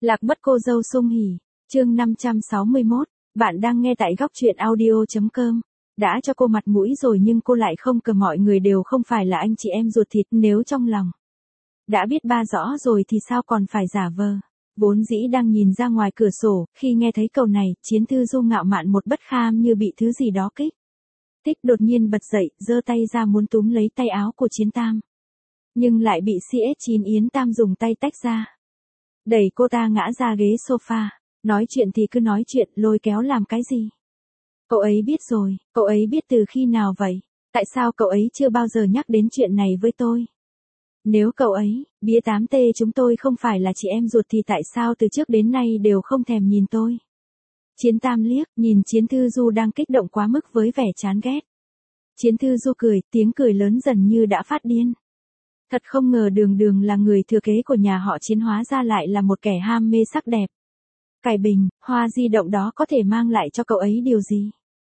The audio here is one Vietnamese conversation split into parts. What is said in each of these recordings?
Lạc mất cô dâu Sung Hỉ, chương 561, bạn đang nghe tại góc truyện audio.com. Đã cho cô mặt mũi rồi nhưng cô lại không cờ, mọi người đều không phải là anh chị em ruột thịt, nếu trong lòng đã biết ba rõ rồi thì sao còn phải giả vờ. Vốn dĩ đang nhìn ra ngoài cửa sổ, khi nghe thấy câu này, Chiến Thư Du ngạo mạn một bất kham như bị thứ gì đó kích thích, đột nhiên bật dậy, giơ tay ra muốn túm lấy tay áo của Chiến Tam. Nhưng lại bị CS9 Yến Tam dùng tay tách ra, đẩy cô ta ngã ra ghế sofa. Nói chuyện thì cứ nói chuyện, lôi kéo làm cái gì? Cậu ấy biết rồi, cậu ấy biết từ khi nào vậy? Tại sao cậu ấy chưa bao giờ nhắc đến chuyện này với tôi? Nếu cậu ấy, bía 8T chúng tôi không phải là chị em ruột thì tại sao từ trước đến nay đều không thèm nhìn tôi? Chiến Tam liếc, nhìn Chiến Thư Du đang kích động quá mức với vẻ chán ghét. Chiến Thư Du cười, tiếng cười lớn dần như đã phát điên. Thật không ngờ Đường Đường là người thừa kế của nhà họ Chiến hóa ra lại là một kẻ ham mê sắc đẹp. Cải bình, hoa di động đó có thể mang lại cho cậu ấy điều gì?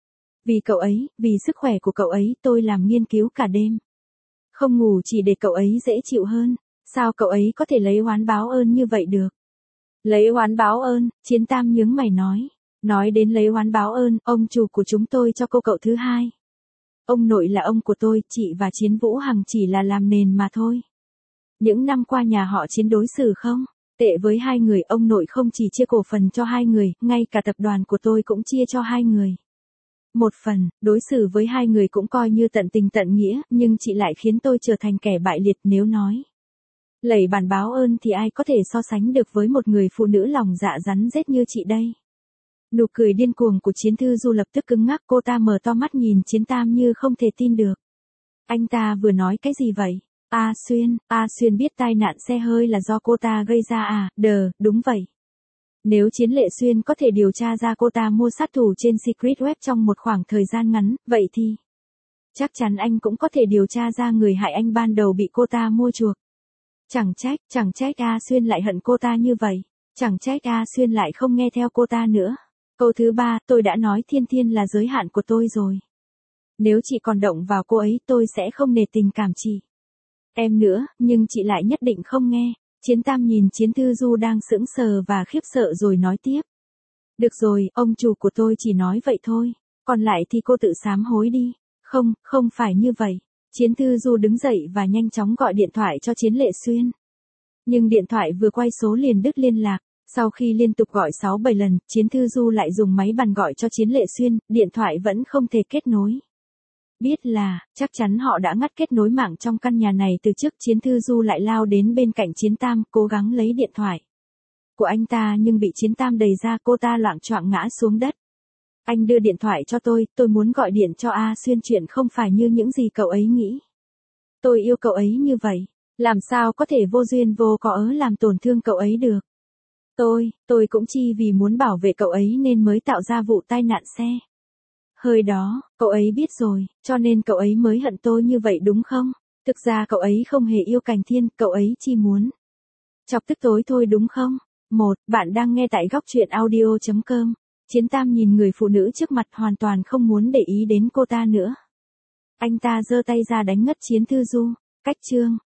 Vì cậu ấy, vì sức khỏe của cậu ấy tôi làm nghiên cứu cả đêm. Không ngủ chỉ để cậu ấy dễ chịu hơn. Sao cậu ấy có thể lấy oán báo ơn như vậy được? Lấy oán báo ơn, Chiến Tam nhướng mày nói. Nói đến lấy oán báo ơn, ông chủ của chúng tôi cho cô cậu thứ hai. Ông nội là ông của tôi, chị và Chiến Vũ Hằng chỉ là làm nền mà thôi. Những năm qua nhà họ Chiến đối xử không tệ với hai người, ông nội không chỉ chia cổ phần cho hai người, ngay cả tập đoàn của tôi cũng chia cho hai người một phần, đối xử với hai người cũng coi như tận tình tận nghĩa, nhưng chị lại khiến tôi trở thành kẻ bại liệt. Nếu nói lẩy bản báo ơn thì ai có thể so sánh được với một người phụ nữ lòng dạ rắn rết như chị đây. Nụ cười điên cuồng của Chiến Thư Du lập tức cứng ngắc, cô ta mở to mắt nhìn Chiến Tam như không thể tin được. Anh ta vừa nói cái gì vậy? A Xuyên biết tai nạn xe hơi là do cô ta gây ra à? Đúng vậy. Nếu Chiến Lệ Xuyên có thể điều tra ra cô ta mua sát thủ trên Secret Web trong một khoảng thời gian ngắn, vậy thì chắc chắn anh cũng có thể điều tra ra người hại anh ban đầu bị cô ta mua chuộc. Chẳng trách A Xuyên lại hận cô ta như vậy. Chẳng trách A Xuyên lại không nghe theo cô ta nữa. Câu thứ ba, tôi đã nói Thiên Thiên là giới hạn của tôi rồi. Nếu chị còn động vào cô ấy tôi sẽ không nể tình cảm chị em nữa, nhưng chị lại nhất định không nghe. Chiến Tam nhìn Chiến Thư Du đang sững sờ và khiếp sợ rồi nói tiếp. Được rồi, ông chủ của tôi chỉ nói vậy thôi. Còn lại thì cô tự sám hối đi. Không phải như vậy. Chiến Thư Du đứng dậy và nhanh chóng gọi điện thoại cho Chiến Lệ Xuyên. Nhưng điện thoại vừa quay số liền đứt liên lạc. Sau khi liên tục gọi 6-7 lần, Chiến Thư Du lại dùng máy bàn gọi cho Chiến Lệ Xuyên, điện thoại vẫn không thể kết nối. Biết là, chắc chắn họ đã ngắt kết nối mạng trong căn nhà này từ trước. Chiến Thư Du lại lao đến bên cạnh Chiến Tam, cố gắng lấy điện thoại của anh ta nhưng bị Chiến Tam đẩy ra, cô ta loạng choạng ngã xuống đất. Anh đưa điện thoại cho tôi muốn gọi điện cho A Xuyên, chuyện không phải như những gì cậu ấy nghĩ. Tôi yêu cậu ấy như vậy, làm sao có thể vô duyên vô cớ làm tổn thương cậu ấy được. Tôi cũng chỉ vì muốn bảo vệ cậu ấy nên mới tạo ra vụ tai nạn xe hơi đó, cậu ấy biết rồi, cho nên cậu ấy mới hận tôi như vậy đúng không? Thực ra cậu ấy không hề yêu Cảnh Thiên, cậu ấy chỉ muốn chọc tức tối thôi đúng không? Bạn đang nghe tại góc truyện audio.com. Chiến Tam nhìn người phụ nữ trước mặt hoàn toàn không muốn để ý đến cô ta nữa. Anh ta giơ tay ra đánh ngất Chiến Thư Du. Cách chương